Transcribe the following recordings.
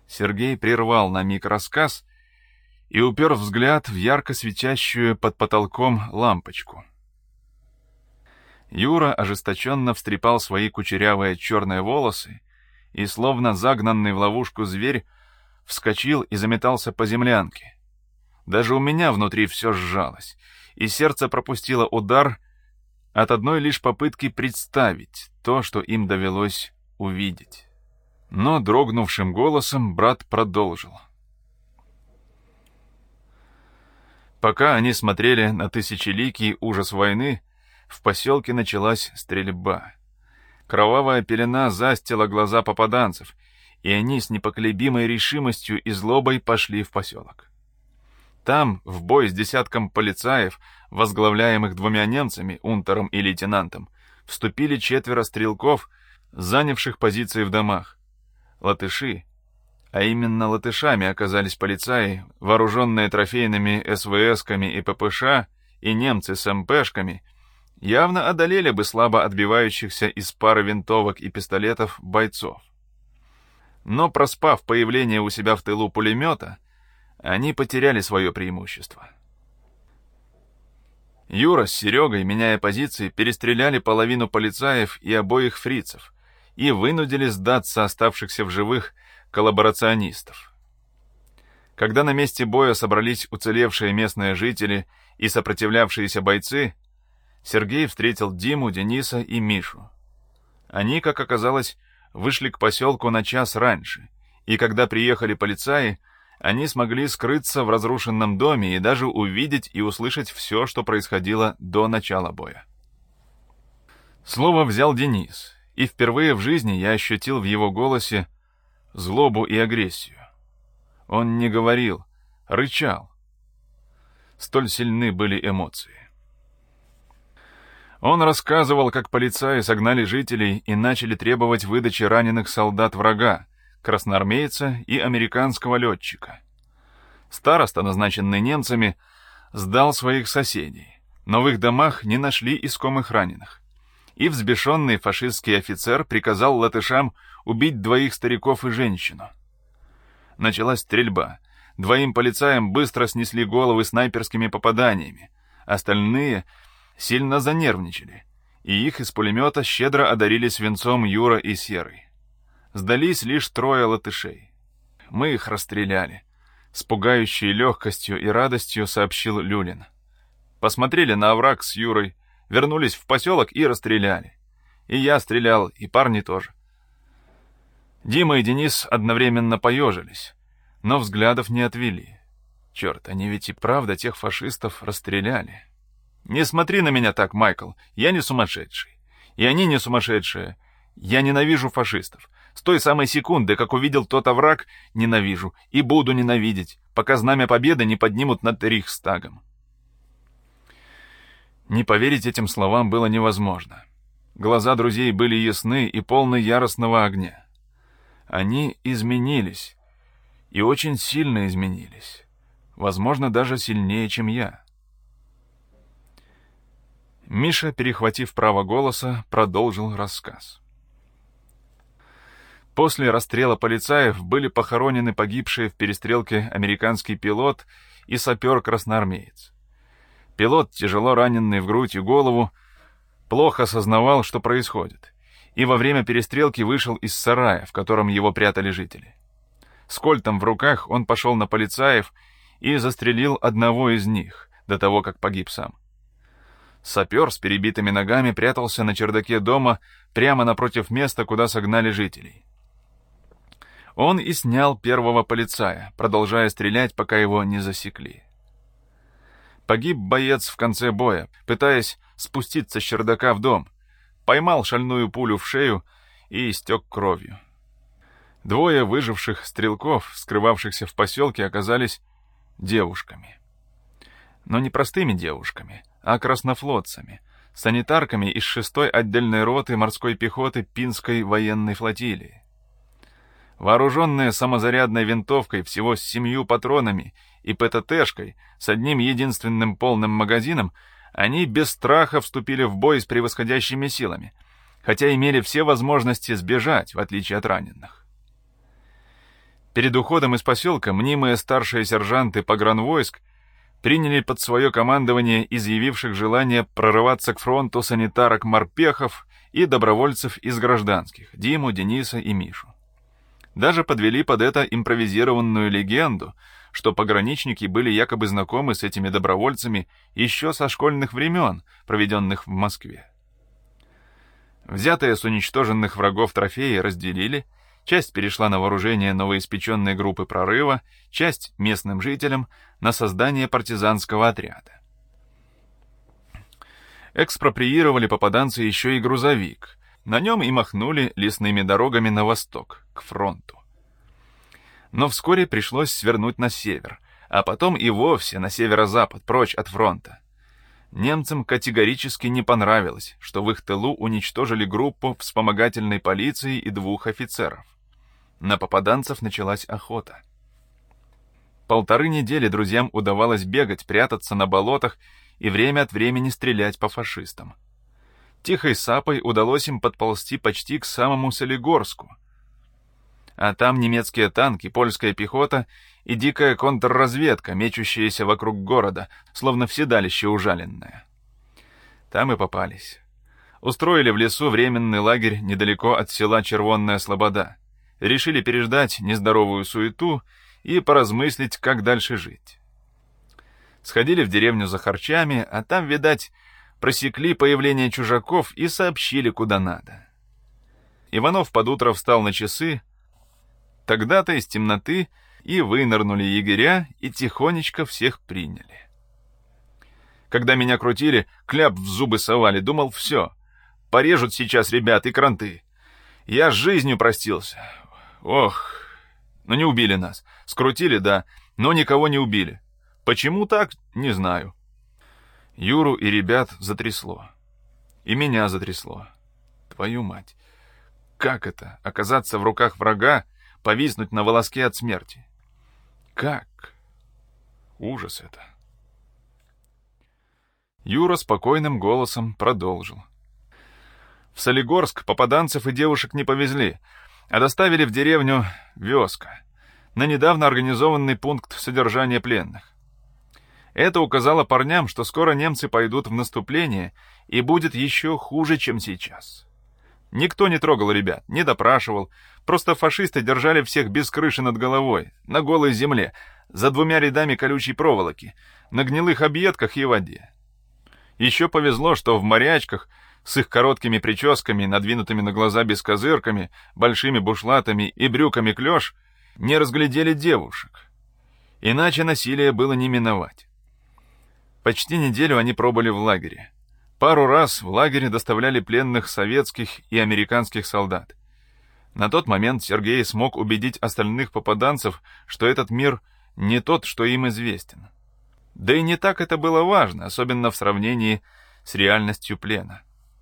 Сергей прервал на миг рассказ и упер взгляд в ярко светящую под потолком лампочку. Юра ожесточенно встрепал свои кучерявые черные волосы и, словно загнанный в ловушку зверь, вскочил и заметался по землянке. Даже у меня внутри все сжалось, и сердце пропустило удар от одной лишь попытки представить то, что им довелось увидеть. Но дрогнувшим голосом брат продолжил. Пока они смотрели на тысячеликий ужас войны, в поселке началась стрельба. Кровавая пелена застила глаза попаданцев, и они с непоколебимой решимостью и злобой пошли в поселок. Там, в бой с десятком полицаев, возглавляемых двумя немцами, унтером и лейтенантом, вступили 4 стрелков, занявших позиции в домах. Латыши, а именно латышами оказались полицаи, вооруженные трофейными СВСками и ППШ, и немцы с МПшками, явно одолели бы слабо отбивающихся из пары винтовок и пистолетов бойцов. Но, проспав появление у себя в тылу пулемета, они потеряли свое преимущество. Юра с Серегой, меняя позиции, перестреляли половину полицаев и обоих фрицев и вынудили сдаться оставшихся в живых коллаборационистов. Когда на месте боя собрались уцелевшие местные жители и сопротивлявшиеся бойцы, Сергей встретил Диму, Дениса и Мишу. Они, как оказалось, вышли к поселку на час раньше, и когда приехали полицаи, они смогли скрыться в разрушенном доме и даже увидеть и услышать все, что происходило до начала боя. Слово взял Денис, и впервые в жизни я ощутил в его голосе злобу и агрессию. Он не говорил, рычал. Столь сильны были эмоции. Он рассказывал, как полицаи согнали жителей и начали требовать выдачи раненых солдат врага, красноармейца и американского летчика. Староста, назначенный немцами, сдал своих соседей, но в их домах не нашли искомых раненых. И взбешенный фашистский офицер приказал латышам убить 2 стариков и женщину. Началась стрельба. 2 полицаям быстро снесли головы снайперскими попаданиями. Остальные сильно занервничали, и их из пулемета щедро одарили свинцом Юра и Серый. Сдались лишь 3 латышей. Мы их расстреляли. С пугающей легкостью и радостью сообщил Люлин. Посмотрели на овраг с Юрой, вернулись в поселок и расстреляли. И я стрелял, и парни тоже. Дима и Денис одновременно поежились, но взглядов не отвели. Черт, они ведь и правда тех фашистов расстреляли. Не смотри на меня так, Майкл, я не сумасшедший. И они не сумасшедшие. Я ненавижу фашистов. С той самой секунды, как увидел тот овраг, ненавижу и буду ненавидеть, пока знамя победы не поднимут над Рейхстагом. Не поверить этим словам было невозможно. Глаза друзей были ясны и полны яростного огня. Они изменились, и очень сильно изменились. Возможно, даже сильнее, чем я. Миша, перехватив право голоса, продолжил рассказ. После расстрела полицаев были похоронены погибшие в перестрелке американский пилот и сапер-красноармеец. Пилот, тяжело раненный в грудь и голову, плохо осознавал, что происходит, и во время перестрелки вышел из сарая, в котором его прятали жители. С кольтом в руках он пошел на полицаев и застрелил одного из них, до того, как погиб сам. Сапер с перебитыми ногами прятался на чердаке дома прямо напротив места, куда согнали жителей. Он и снял первого полицая, продолжая стрелять, пока его не засекли. Погиб боец в конце боя, пытаясь спуститься с чердака в дом, поймал шальную пулю в шею и истек кровью. 2 выживших стрелков, скрывавшихся в поселке, оказались девушками. Но не простыми девушками, а краснофлотцами, санитарками из 6-й отдельной роты морской пехоты Пинской военной флотилии. Вооруженные самозарядной винтовкой всего с 7 патронами и ПТТшкой с одним единственным полным магазином, они без страха вступили в бой с превосходящими силами, хотя имели все возможности сбежать, в отличие от раненых. Перед уходом из поселка мнимые старшие сержанты погранвойск приняли под свое командование изъявивших желание прорываться к фронту санитарок-морпехов и добровольцев из гражданских — Диму, Дениса и Мишу. Даже подвели под это импровизированную легенду, что пограничники были якобы знакомы с этими добровольцами еще со школьных времен, проведенных в Москве. Взятые с уничтоженных врагов трофеи разделили, часть перешла на вооружение новоиспеченной группы прорыва, часть — местным жителям на создание партизанского отряда. Экспроприировали попаданцы еще и грузовик. На нем и махнули лесными дорогами на восток, к фронту. Но вскоре пришлось свернуть на север, а потом и вовсе на северо-запад, прочь от фронта. Немцам категорически не понравилось, что в их тылу уничтожили группу вспомогательной полиции и 2 офицеров. На попаданцев началась охота. 1,5 недели друзьям удавалось бегать, прятаться на болотах и время от времени стрелять по фашистам. Тихой сапой удалось им подползти почти к самому Солигорску. А там немецкие танки, польская пехота и дикая контрразведка, мечущаяся вокруг города, словно в седалище ужаленное. Там и попались. Устроили в лесу временный лагерь недалеко от села Червонная Слобода. Решили переждать нездоровую суету и поразмыслить, как дальше жить. Сходили в деревню за харчами, а там, видать, просекли появление чужаков и сообщили, куда надо. Иванов под утро встал на часы, тогда-то из темноты и вынырнули егеря и тихонечко всех приняли. Когда меня крутили, кляп в зубы совали, думал, все, порежут сейчас ребят и кранты. Я с жизнью простился. Ох, но не убили нас. Скрутили, да, но никого не убили. Почему так, не знаю. Юру и ребят затрясло. И меня затрясло. Твою мать. Как это, оказаться в руках врага, повиснуть на волоске от смерти? Как? Ужас это. Юра спокойным голосом продолжил. В Солигорск попаданцев и девушек не повезли, а доставили в деревню Вёска, на недавно организованный пункт содержания пленных. Это указало парням, что скоро немцы пойдут в наступление и будет еще хуже, чем сейчас. Никто не трогал ребят, не допрашивал, просто фашисты держали всех без крыши над головой, на голой земле, за 2 рядами колючей проволоки, на гнилых объедках и воде. Еще повезло, что в морячках с их короткими прическами, надвинутыми на глаза бескозырками, большими бушлатами и брюками клёш, не разглядели девушек. Иначе насилие было не миновать. Почти неделю они пробыли в лагере. Пару раз в лагере доставляли пленных советских и американских солдат. На тот момент Сергей смог убедить остальных попаданцев, что этот мир не тот, что им известен. Да и не так это было важно, особенно в сравнении с реальностью плена.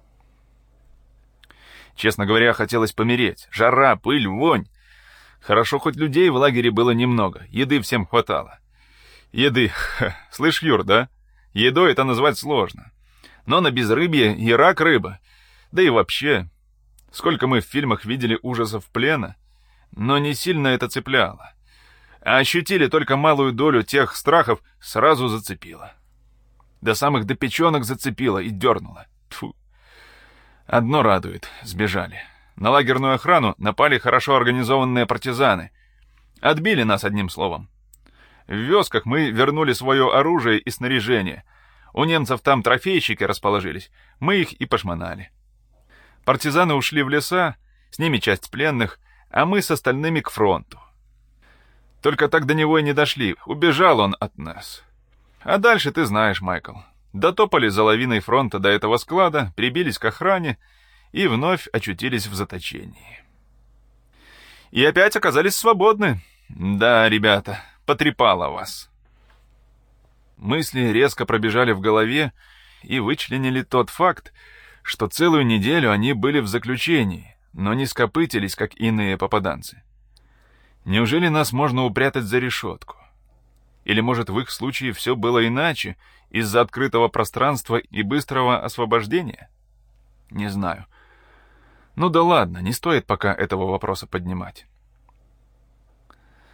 Честно говоря, хотелось помереть. Жара, пыль, вонь. Хорошо, хоть людей в лагере было немного, еды всем хватало. Еды, слышь, Юр, да? Едой это назвать сложно. Но на безрыбье и рак рыба. Да и вообще, сколько мы в фильмах видели ужасов плена, но не сильно это цепляло. А ощутили только малую долю тех страхов, сразу зацепило. До самых допеченок зацепило и дернуло. Тьфу. Одно радует, сбежали. На лагерную охрану напали хорошо организованные партизаны. Отбили нас, одним словом. В Вёсках мы вернули свое оружие и снаряжение. У немцев там трофейщики расположились, мы их и пошмонали. Партизаны ушли в леса, с ними часть пленных, а мы с остальными к фронту. Только так до него и не дошли, убежал он от нас. А дальше ты знаешь, Майкл. Дотопали за лавиной фронта до этого склада, прибились к охране и вновь очутились в заточении. И опять оказались свободны. Да, ребята, потрепало вас. Мысли резко пробежали в голове и вычленили тот факт, что целую неделю они были в заключении, но не скопытились, как иные попаданцы. Неужели нас можно упрятать за решетку? Или, может, в их случае все было иначе, из-за открытого пространства и быстрого освобождения? Не знаю. Ну да ладно, не стоит пока этого вопроса поднимать.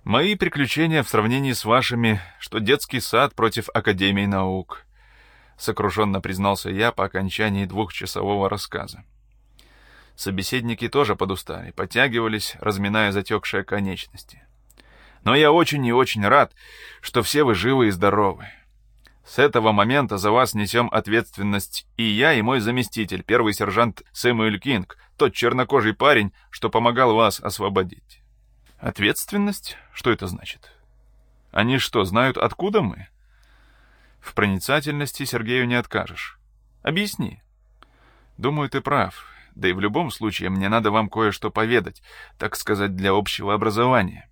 Мои приключения в сравнении с вашими, что детский сад против Академии наук, сокрушенно признался я по окончании 2-часового рассказа. Собеседники тоже подустали, подтягивались, разминая затекшие конечности. Но я очень и очень рад, что все вы живы и здоровы. С этого момента за вас несем ответственность и я, и мой заместитель, первый сержант Сэмюэль Кинг, тот чернокожий парень, что помогал вас освободить. Ответственность? Что это значит? Они что, знают, откуда мы? В проницательности Сергею не откажешь. Объясни. Думаю, ты прав. Да и в любом случае мне надо вам кое-что поведать, так сказать, для общего образования.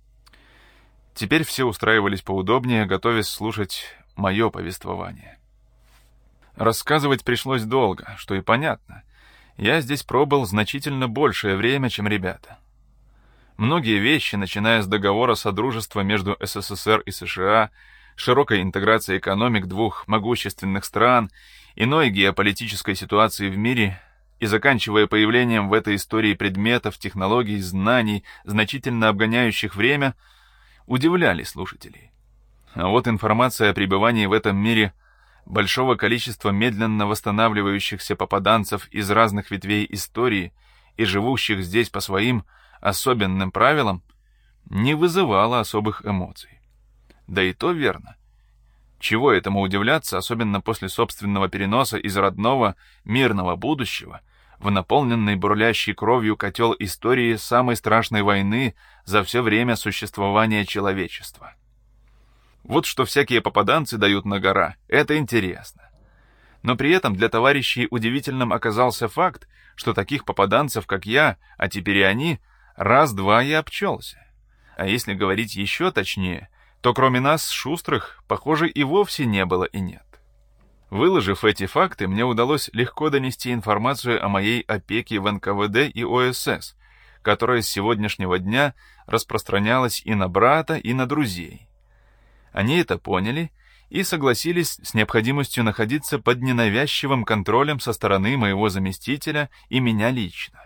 Теперь все устраивались поудобнее, готовясь слушать мое повествование. Рассказывать пришлось долго, что и понятно. Я здесь пробыл значительно большее время, чем ребята. Многие вещи, начиная с договора содружества между СССР и США, широкой интеграции экономик двух могущественных стран, иной геополитической ситуации в мире и заканчивая появлением в этой истории предметов, технологий, знаний, значительно обгоняющих время, удивляли слушателей. А вот информация о пребывании в этом мире большого количества медленно восстанавливающихся попаданцев из разных ветвей истории и живущих здесь по своим особенным правилам, не вызывала особых эмоций. Да и то верно. Чего этому удивляться, особенно после собственного переноса из родного, мирного будущего в наполненный бурлящей кровью котел истории самой страшной войны за все время существования человечества. Вот что всякие попаданцы дают на гора, это интересно. Но при этом для товарищей удивительным оказался факт, что таких попаданцев, как я, а теперь и они, раз-два и обчелся. А если говорить еще точнее, то кроме нас, шустрых, похоже, и вовсе не было и нет. Выложив эти факты, мне удалось легко донести информацию о моей опеке в НКВД и ОСС, которая с сегодняшнего дня распространялась и на брата, и на друзей. Они это поняли и согласились с необходимостью находиться под ненавязчивым контролем со стороны моего заместителя и меня лично.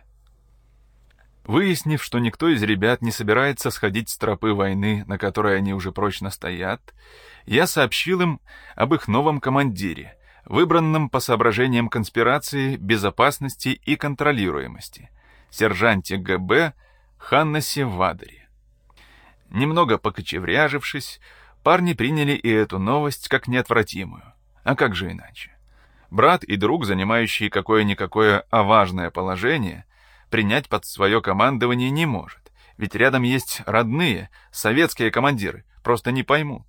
Выяснив, что никто из ребят не собирается сходить с тропы войны, на которой они уже прочно стоят, я сообщил им об их новом командире, выбранном по соображениям конспирации, безопасности и контролируемости, сержанте ГБ Ханнесе Вадере. Немного покочевряжившись, парни приняли и эту новость как неотвратимую. А как же иначе? Брат и друг, занимающий какое-никакое, а важное положение, принять под свое командование не может, ведь рядом есть родные, советские командиры, просто не поймут.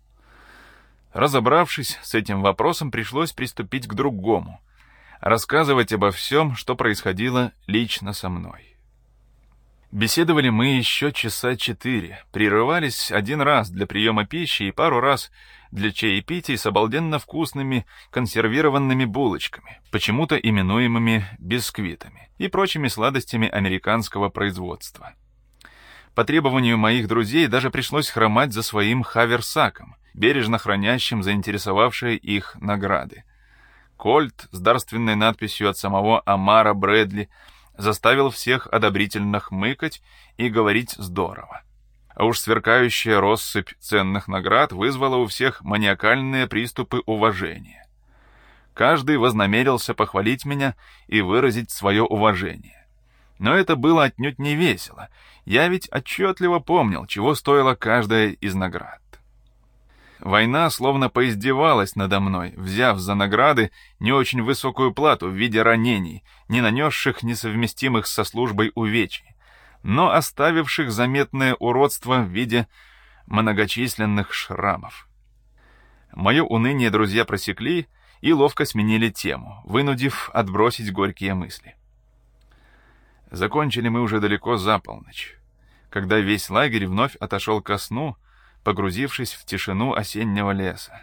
Разобравшись с этим вопросом, пришлось приступить к другому, рассказывать обо всем, что происходило лично со мной. Беседовали мы еще часа 4, прерывались один раз для приема пищи и пару раз для чаепитий с обалденно вкусными консервированными булочками, почему-то именуемыми бисквитами, и прочими сладостями американского производства. По требованию моих друзей даже пришлось хромать за своим хаверсаком, бережно хранящим заинтересовавшие их награды. Кольт с дарственной надписью от самого Амара Брэдли заставил всех одобрительно хмыкать и говорить здорово. А уж сверкающая россыпь ценных наград вызвала у всех маниакальные приступы уважения. Каждый вознамерился похвалить меня и выразить свое уважение. Но это было отнюдь не весело. Я ведь отчетливо помнил, чего стоила каждая из наград. Война словно поиздевалась надо мной, взяв за награды не очень высокую плату в виде ранений, не нанесших несовместимых со службой увечий, но оставивших заметное уродство в виде многочисленных шрамов. Мое уныние друзья просекли и ловко сменили тему, вынудив отбросить горькие мысли. Закончили мы уже далеко за полночь, когда весь лагерь вновь отошел ко сну, погрузившись в тишину осеннего леса.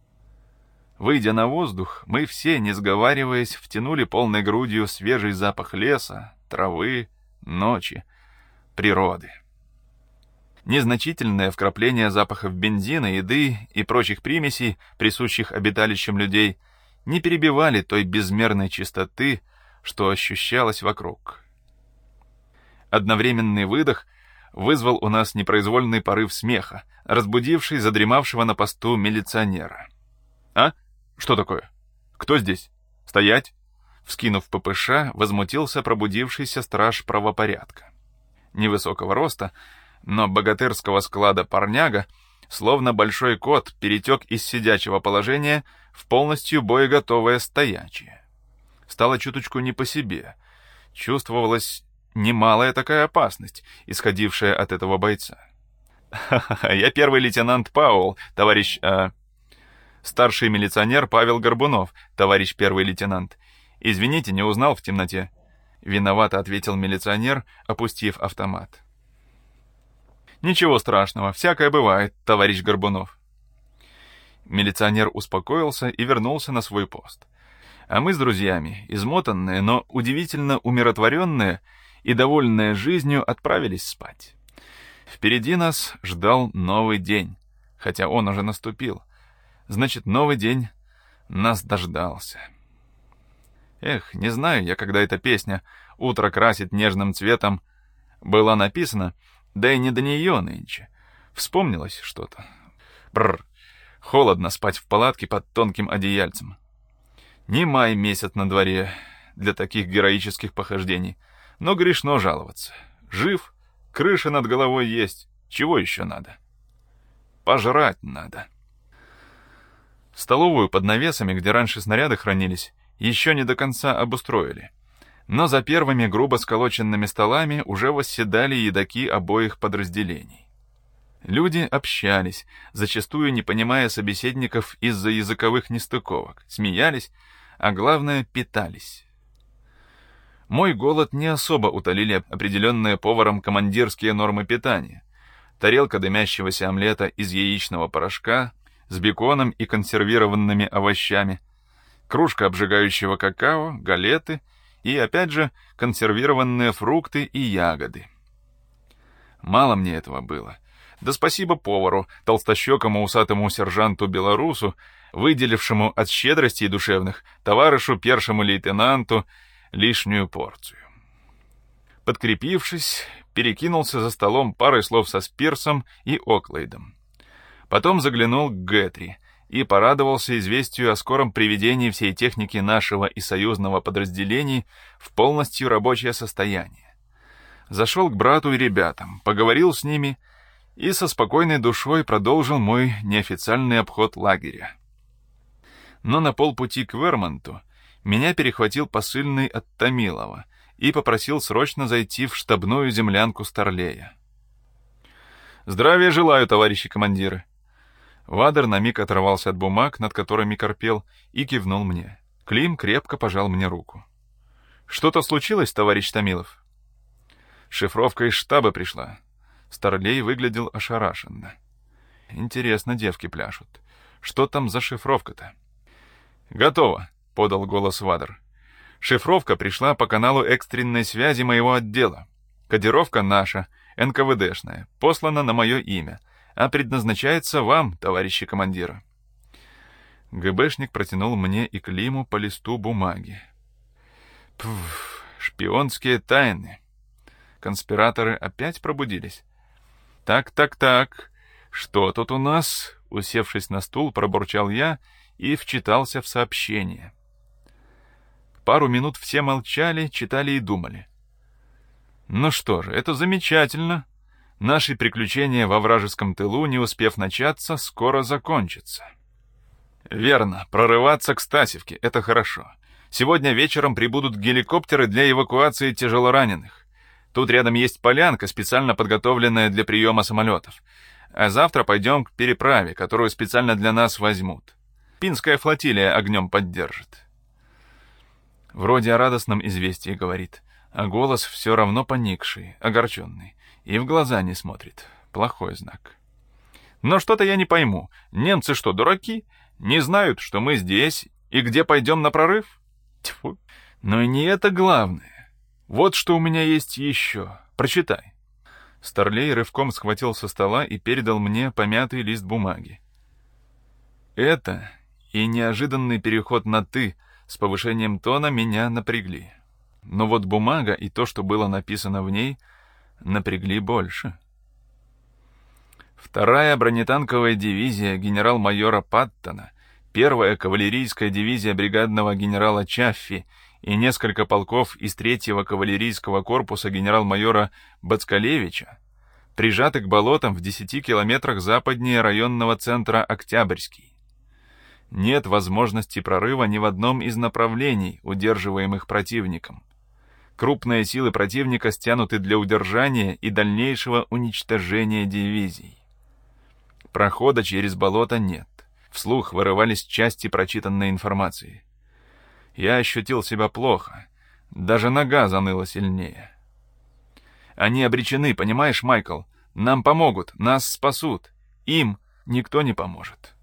Выйдя на воздух, мы все, не сговариваясь, втянули полной грудью свежий запах леса, травы, ночи, природы. Незначительное вкрапление запахов бензина, еды и прочих примесей, присущих обиталищам людей, не перебивали той безмерной чистоты, что ощущалось вокруг. Одновременный выдох вызвал у нас непроизвольный порыв смеха, разбудивший задремавшего на посту милиционера. «А? Что такое? Кто здесь? Стоять!» Вскинув ППШ, возмутился пробудившийся страж правопорядка. Невысокого роста, но богатырского склада парняга, словно большой кот, перетек из сидячего положения в полностью боеготовое стоячее. Стало чуточку не по себе. Чувствовалась немалая такая опасность, исходившая от этого бойца. «Ха-ха-ха, я первый лейтенант Пауэлл, товарищ... старший милиционер Павел Горбунов, товарищ первый лейтенант. Извините, не узнал в темноте». Виновато ответил милиционер, опустив автомат. «Ничего страшного, всякое бывает, товарищ Горбунов». Милиционер успокоился и вернулся на свой пост. А мы с друзьями, измотанные, но удивительно умиротворенные и довольные жизнью, отправились спать. Впереди нас ждал новый день, хотя он уже наступил. Значит, новый день нас дождался. Эх, не знаю я, когда эта песня «Утро красит нежным цветом» была написана, да и не до нее нынче. Вспомнилось что-то. Бррр, холодно спать в палатке под тонким одеяльцем. Не май месяц на дворе для таких героических похождений, но грешно жаловаться. Жив, крыша над головой есть, чего еще надо? Пожрать надо. Столовую под навесами, где раньше снаряды хранились, еще не до конца обустроили. Но за первыми грубо сколоченными столами уже восседали едоки обоих подразделений. Люди общались, зачастую не понимая собеседников из-за языковых нестыковок, смеялись, а главное, питались. Мой голод не особо утолили определенные поваром командирские нормы питания. Тарелка дымящегося омлета из яичного порошка с беконом и консервированными овощами, кружка обжигающего какао, галеты и, опять же, консервированные фрукты и ягоды. Мало мне этого было. Да спасибо повару, толстощекому усатому сержанту-белорусу, выделившему от щедростей душевных товарищу першему лейтенанту лишнюю порцию. Подкрепившись, перекинулся за столом парой слов со Спирсом и Оклейдом. Потом заглянул к Гэтри и порадовался известию о скором приведении всей техники нашего и союзного подразделений в полностью рабочее состояние. Зашел к брату и ребятам, поговорил с ними и со спокойной душой продолжил мой неофициальный обход лагеря. Но на полпути к Вермонту меня перехватил посыльный от Томилова и попросил срочно зайти в штабную землянку Старлея. «Здравия желаю, товарищи командиры!» Вадер на миг оторвался от бумаг, над которыми корпел, и кивнул мне. Клим крепко пожал мне руку. «Что-то случилось, товарищ Томилов?» «Шифровка из штаба пришла». Старлей выглядел ошарашенно. «Интересно, девки пляшут. Что там за шифровка-то?» «Готово», — подал голос Вадер. «Шифровка пришла по каналу экстренной связи моего отдела. Кодировка наша, НКВДшная, послана на мое имя, а предназначается вам, товарищи командира». ГБшник протянул мне и Климу по листу бумаги. Пф, шпионские тайны. Конспираторы опять пробудились. Так, что тут у нас?» Усевшись на стул, пробурчал я и вчитался в сообщение. Пару минут все молчали, читали и думали. Ну что же, это замечательно. Наши приключения во вражеском тылу, не успев начаться, скоро закончатся. Верно, прорываться к Стасевке — это хорошо. Сегодня вечером прибудут геликоптеры для эвакуации тяжелораненых. Тут рядом есть полянка, специально подготовленная для приема самолетов. А завтра пойдем к переправе, которую специально для нас возьмут. Пинская флотилия огнем поддержит. Вроде о радостном известии говорит, а голос все равно поникший, огорченный, и в глаза не смотрит. Плохой знак. Но что-то я не пойму. Немцы что, дураки? Не знают, что мы здесь и где пойдем на прорыв? Тьфу. Но и не это главное. Вот что у меня есть еще. Прочитай. Старлей рывком схватил со стола и передал мне помятый лист бумаги. Это и неожиданный переход на «ты» с повышением тона меня напрягли. Но вот бумага и то, что было написано в ней, напрягли больше. Вторая бронетанковая дивизия генерал-майора Паттона, первая кавалерийская дивизия бригадного генерала Чаффи и несколько полков из 3-го кавалерийского корпуса генерал-майора Бацкалевича прижаты к болотам в 10 километрах западнее районного центра Октябрьский. Нет возможности прорыва ни в одном из направлений, удерживаемых противником. Крупные силы противника стянуты для удержания и дальнейшего уничтожения дивизий. Прохода через болото нет. Вслух вырывались части прочитанной информации. Я ощутил себя плохо. Даже нога заныла сильнее. Они обречены, понимаешь, Майкл? Нам помогут, нас спасут. Им никто не поможет.